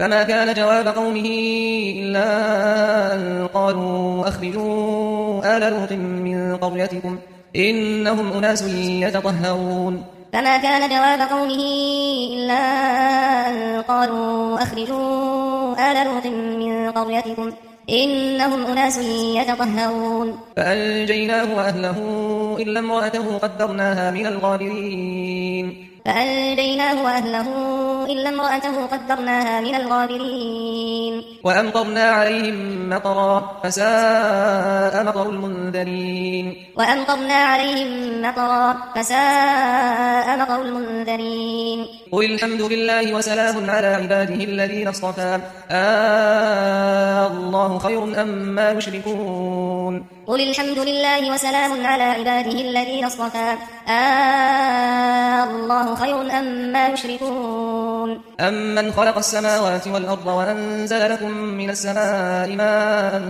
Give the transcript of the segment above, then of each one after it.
فما كان جواب قومه إلا أن قالوا أخرجوا آل لوط من قريتكم إنهم أناس يتطهرون فما كان جواب قومه إلا أن قالوا أخرجوا آل لوط من قريتكم إنهم أناس يتطهرون فأنجيناه وأهله إلا امرأته قدرناها من الغابرين فأنجيناه وأهله إلا امرأته قدرناها من الغابرين وأمطرنا عليهم مطرا فساء مطر المنذرين وأمطرنا عليهم مطرا فساء مطر المنذرين قل الحمد لله وسلام على عباده الذين اصطفى الله خير أما يشركون قل الحمد لله وسلام على عباده الذين اصطفى الله خير أما يشركون أمن خلق السماوات والأرض وأنزل لكم من السماء ماء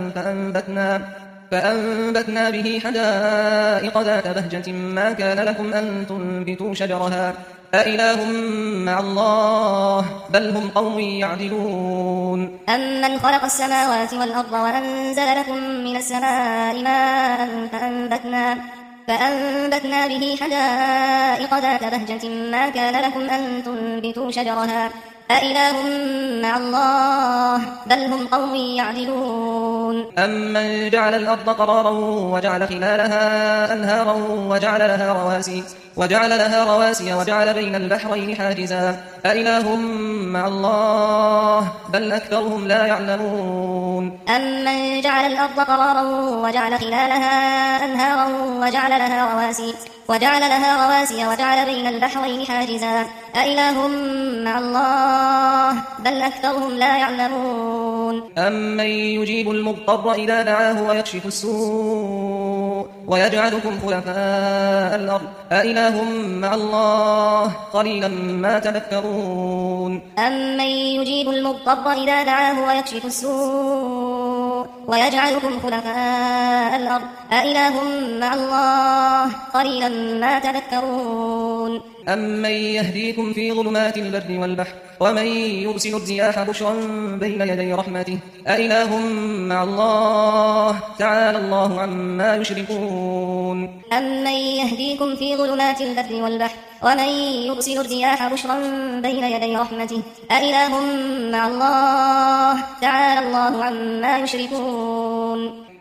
فأنبتنا به حدائق ذات بهجة ما كان لكم أن تنبتوا شجرها أإله مع الله بل هم قوم يعدلون أمن خلق السماوات والأرض وأنزل لكم من السماء ماء فأنبتنا به حدائق ذات بهجة ما كان لكم أن تنبتوا شجرها أإله مع الله بل هم قوم يعدلون أمن جعل الأرض قرارا وجعل خلالها أنهارا وجعل لها رواسي وجعل بين البحرين حاجزا أإله مع الله بل أكثرهم لا يعلمون أمن جعل الأرض قرارا وجعل خلالها أنهارا وجعل لها رواسي وجعل بين البحرين حاجزا أإله مع الله بل أكثرهم لا يعلمون أمن يجيب المضطر إذا دعاه ويكشف السوء ويجعلكم خلفاء الأرض أإله مع الله قليلا ما تذكرون أمن يجيب المضطر إذا دعاه ويكشف السوء ويجعلكم خلفاء الأرض أإله مع الله قليلا ما تذكرون أمن يهديكم في ظلمات البر والبحر ومن يرسل الرياح بشرا بين يدي رحمته أإله مع الله تعالى الله عما يشركون أمن يهديكم في ظلمات البر والبحر ومن يرسل الرياح بشرا بين يدي رحمته أإله مع الله تعالى الله عما يشركون